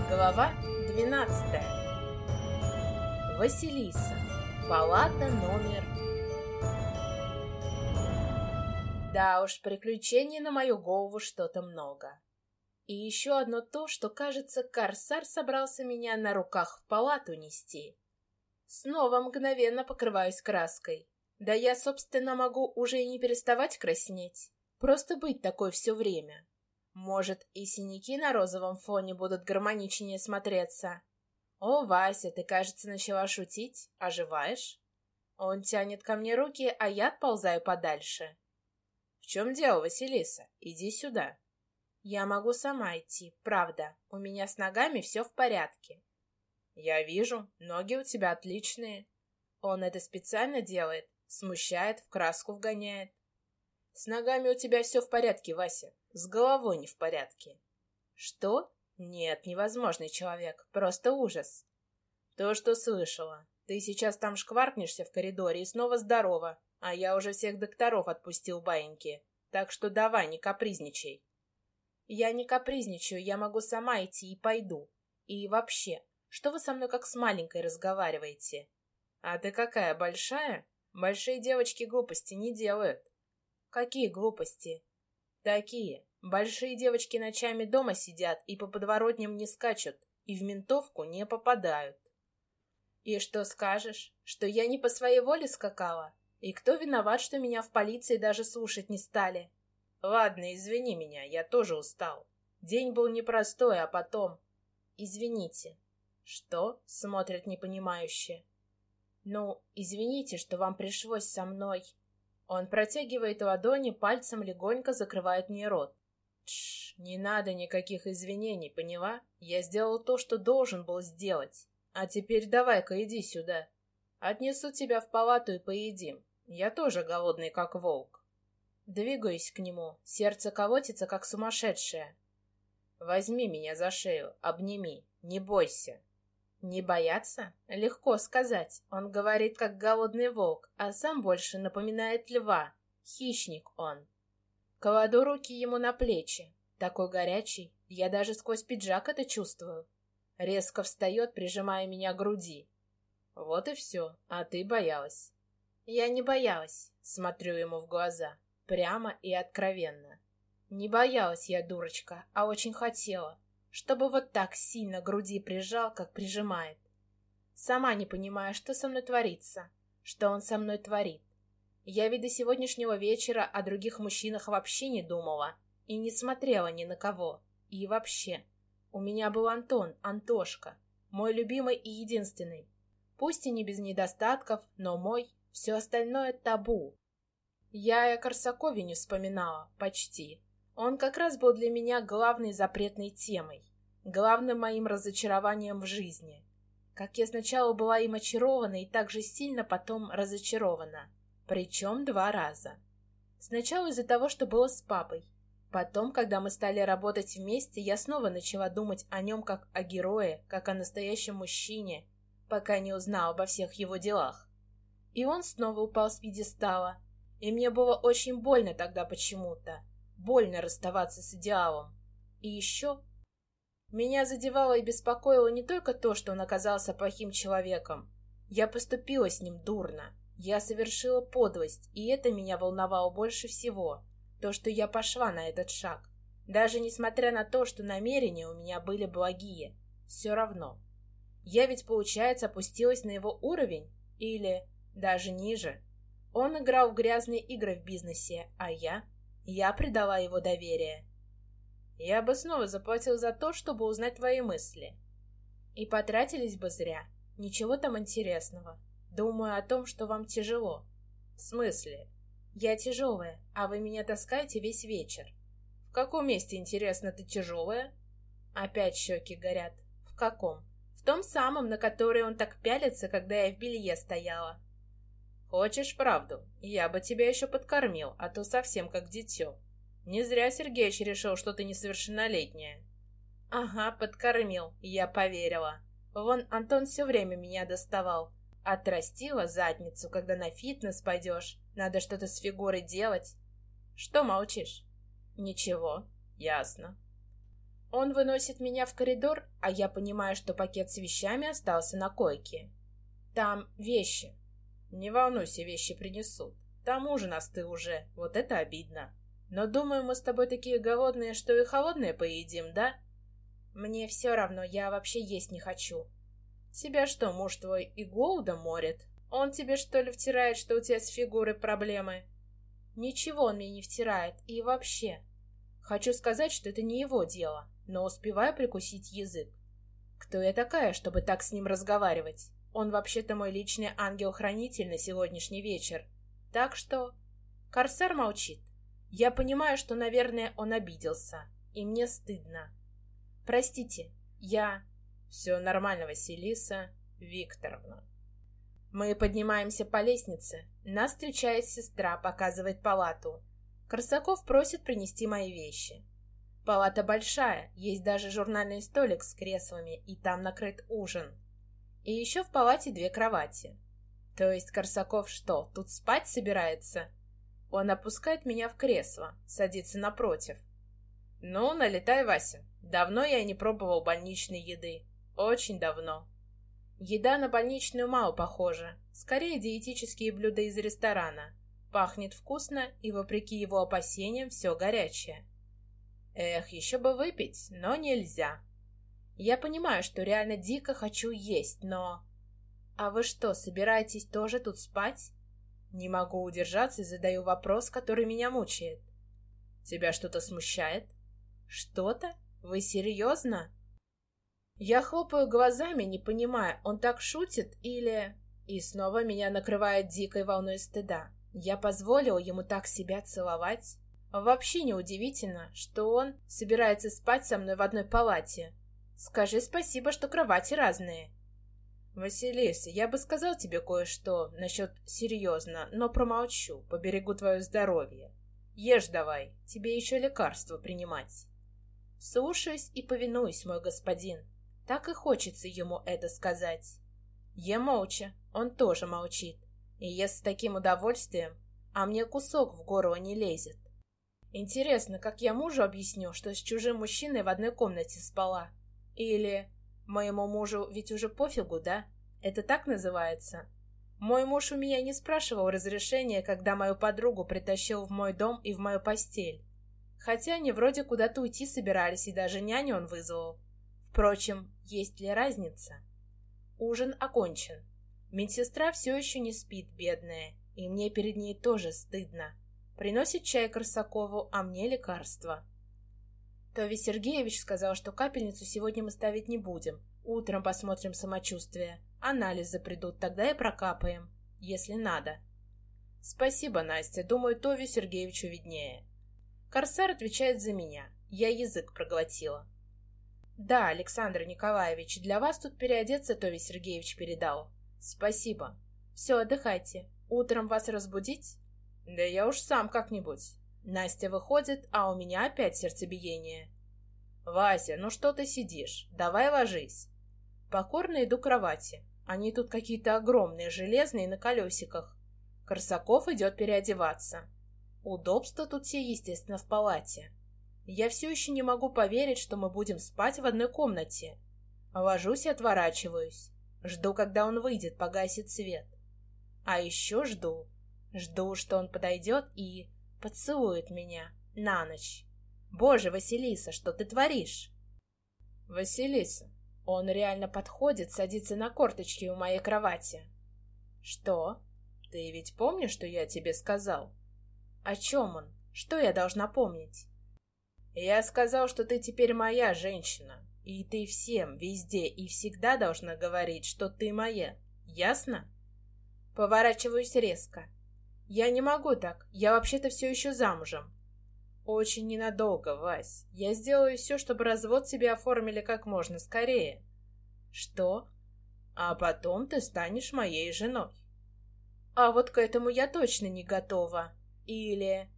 Глава 12. Василиса. Палата номер... Да уж, приключений на мою голову что-то много. И еще одно то, что, кажется, Корсар собрался меня на руках в палату нести. Снова мгновенно покрываюсь краской. Да я, собственно, могу уже и не переставать краснеть. Просто быть такой все время. Может, и синяки на розовом фоне будут гармоничнее смотреться. О, Вася, ты, кажется, начала шутить. Оживаешь? Он тянет ко мне руки, а я отползаю подальше. В чем дело, Василиса? Иди сюда. Я могу сама идти, правда. У меня с ногами все в порядке. Я вижу, ноги у тебя отличные. Он это специально делает, смущает, в краску вгоняет. С ногами у тебя все в порядке, Вася. С головой не в порядке. Что? Нет, невозможный человек. Просто ужас. То, что слышала. Ты сейчас там шкваркнешься в коридоре и снова здорова, а я уже всех докторов отпустил баиньки. Так что давай, не капризничай. Я не капризничаю, я могу сама идти и пойду. И вообще, что вы со мной как с маленькой разговариваете? А ты какая, большая? Большие девочки глупости не делают. Какие глупости? Такие. Большие девочки ночами дома сидят и по подворотням не скачут, и в ментовку не попадают. И что скажешь? Что я не по своей воле скакала? И кто виноват, что меня в полиции даже слушать не стали? Ладно, извини меня, я тоже устал. День был непростой, а потом... Извините. Что? Смотрят непонимающе. Ну, извините, что вам пришлось со мной... Он протягивает ладони, пальцем легонько закрывает мне рот. Тш, не надо никаких извинений, поняла? Я сделал то, что должен был сделать. А теперь давай-ка иди сюда. Отнесу тебя в палату и поедим. Я тоже голодный, как волк. Двигаюсь к нему, сердце колотится, как сумасшедшее. Возьми меня за шею, обними, не бойся. Не бояться? Легко сказать. Он говорит, как голодный волк, а сам больше напоминает льва. Хищник он. Кладу руки ему на плечи. Такой горячий, я даже сквозь пиджак это чувствую. Резко встает, прижимая меня к груди. Вот и все, а ты боялась. Я не боялась, смотрю ему в глаза, прямо и откровенно. Не боялась я, дурочка, а очень хотела. Чтобы вот так сильно к груди прижал, как прижимает. Сама не понимая, что со мной творится, что он со мной творит. Я ведь до сегодняшнего вечера о других мужчинах вообще не думала и не смотрела ни на кого. И вообще, у меня был Антон, Антошка, мой любимый и единственный. Пусть и не без недостатков, но мой, все остальное табу. Я и о Корсакове не вспоминала, почти. Он как раз был для меня главной запретной темой, главным моим разочарованием в жизни. Как я сначала была им очарована и так же сильно потом разочарована. Причем 2 раза. Сначала из-за того, что было с папой. Потом, когда мы стали работать вместе, я снова начала думать о нем как о герое, как о настоящем мужчине, пока не узнала обо всех его делах. И он снова упал с пьедестала. И мне было очень больно тогда почему-то. Больно расставаться с идеалом. И еще... Меня задевало и беспокоило не только то, что он оказался плохим человеком. Я поступила с ним дурно. Я совершила подлость, и это меня волновало больше всего. То, что я пошла на этот шаг. Даже несмотря на то, что намерения у меня были благие. Все равно. Я ведь, получается, опустилась на его уровень? Или даже ниже? Он играл в грязные игры в бизнесе, а я... Я предала его доверие. Я бы снова заплатил за то, чтобы узнать твои мысли. И потратились бы зря. Ничего там интересного. Думаю о том, что вам тяжело. В смысле? Я тяжелая, а вы меня таскаете весь вечер. В каком месте, интересно, ты тяжелая? Опять щеки горят. В каком? В том самом, на который он так пялится, когда я в белье стояла. Хочешь правду? Я бы тебя еще подкормил, а то совсем как дитё. Не зря Сергеич решил, что ты несовершеннолетняя. Ага, подкормил, я поверила. Вон Антон все время меня доставал. Отрастила задницу, когда на фитнес пойдешь. Надо что-то с фигурой делать. Что молчишь? Ничего, ясно. Он выносит меня в коридор, а я понимаю, что пакет с вещами остался на койке. Там вещи. Не волнуйся, вещи принесут. Там ужин остыл уже, вот это обидно. Но думаю, мы с тобой такие голодные, что и холодное поедим, да? Мне все равно, я вообще есть не хочу. Тебя что, муж твой и голодом морит? Он тебе что ли втирает, что у тебя с фигурой проблемы? Ничего он мне не втирает, и вообще. Хочу сказать, что это не его дело, но успеваю прикусить язык. Кто я такая, чтобы так с ним разговаривать? Он вообще-то мой личный ангел-хранитель на сегодняшний вечер. Так что... Корсар молчит. Я понимаю, что, наверное, он обиделся, и мне стыдно. Простите, я... Все нормально, Василиса Викторовна. Мы поднимаемся по лестнице. Нас встречает сестра, показывает палату. Корсаков просит принести мои вещи. Палата большая, есть даже журнальный столик с креслами, и там накрыт ужин. И еще в палате 2 кровати. То есть Корсаков что, тут спать собирается? Он опускает меня в кресло, садится напротив. Ну, налетай, Вася. Давно я не пробовал больничной еды. Очень давно. Еда на больничную мало похожа. Скорее диетические блюда из ресторана. Пахнет вкусно, и, вопреки его опасениям, все горячее. Эх, еще бы выпить, но нельзя. Я понимаю, что реально дико хочу есть, но... А вы что, собираетесь тоже тут спать? Не могу удержаться и задаю вопрос, который меня мучает. Тебя что-то смущает? Что-то? Вы серьезно? Я хлопаю глазами, не понимая, он так шутит или... И снова меня накрывает дикой волной стыда. Я позволила ему так себя целовать? Вообще неудивительно, что он собирается спать со мной в одной палате. Скажи спасибо, что кровати разные. Василиса, я бы сказал тебе кое-что насчет серьезно, но промолчу, поберегу твое здоровье. Ешь давай, тебе еще лекарства принимать. Слушаюсь и повинуюсь, мой господин. Так и хочется ему это сказать. Ем молча, он тоже молчит. И ест с таким удовольствием, а мне кусок в горло не лезет. Интересно, как я мужу объясню, что с чужим мужчиной в одной комнате спала? Или моему мужу ведь уже пофигу, да? Это так называется? Мой муж у меня не спрашивал разрешения, когда мою подругу притащил в мой дом и в мою постель. Хотя они вроде куда-то уйти собирались, и даже няню он вызвал. Впрочем, есть ли разница? Ужин окончен. Медсестра все еще не спит, бедная, и мне перед ней тоже стыдно. Приносит чай Корсакову, а мне лекарства. Тови Сергеевич сказал, что капельницу сегодня мы ставить не будем. Утром посмотрим самочувствие. Анализы придут, тогда и прокапаем, если надо. Спасибо, Настя, думаю, Тови Сергеевичу виднее. Корсар отвечает за меня. Я язык проглотила. Да, Александр Николаевич, для вас тут переодеться Тови Сергеевич передал. Спасибо. Все, отдыхайте. Утром вас разбудить? Да я уж сам как-нибудь. Настя выходит, а у меня опять сердцебиение. Вася, ну что ты сидишь? Давай ложись. Покорно иду к кровати. Они тут какие-то огромные, железные, на колесиках. Корсаков идет переодеваться. Удобства тут все, естественно, в палате. Я все еще не могу поверить, что мы будем спать в одной комнате. Ложусь и отворачиваюсь. Жду, когда он выйдет, погасит свет. А еще жду. Жду, что он подойдет и поцелует меня на ночь. Боже, Василиса, что ты творишь? Василиса, он реально подходит, садится на корточки у моей кровати. Что? Ты ведь помнишь, что я тебе сказал? О чем он? Что я должна помнить? Я сказал, что ты теперь моя женщина, и ты всем, везде и всегда должна говорить, что ты моя. Ясно? Поворачиваюсь резко. Я не могу так, я вообще-то все еще замужем. Очень ненадолго, Вась. Я сделаю все, чтобы развод тебе оформили как можно скорее. Что? А потом ты станешь моей женой. А вот к этому я точно не готова. Или...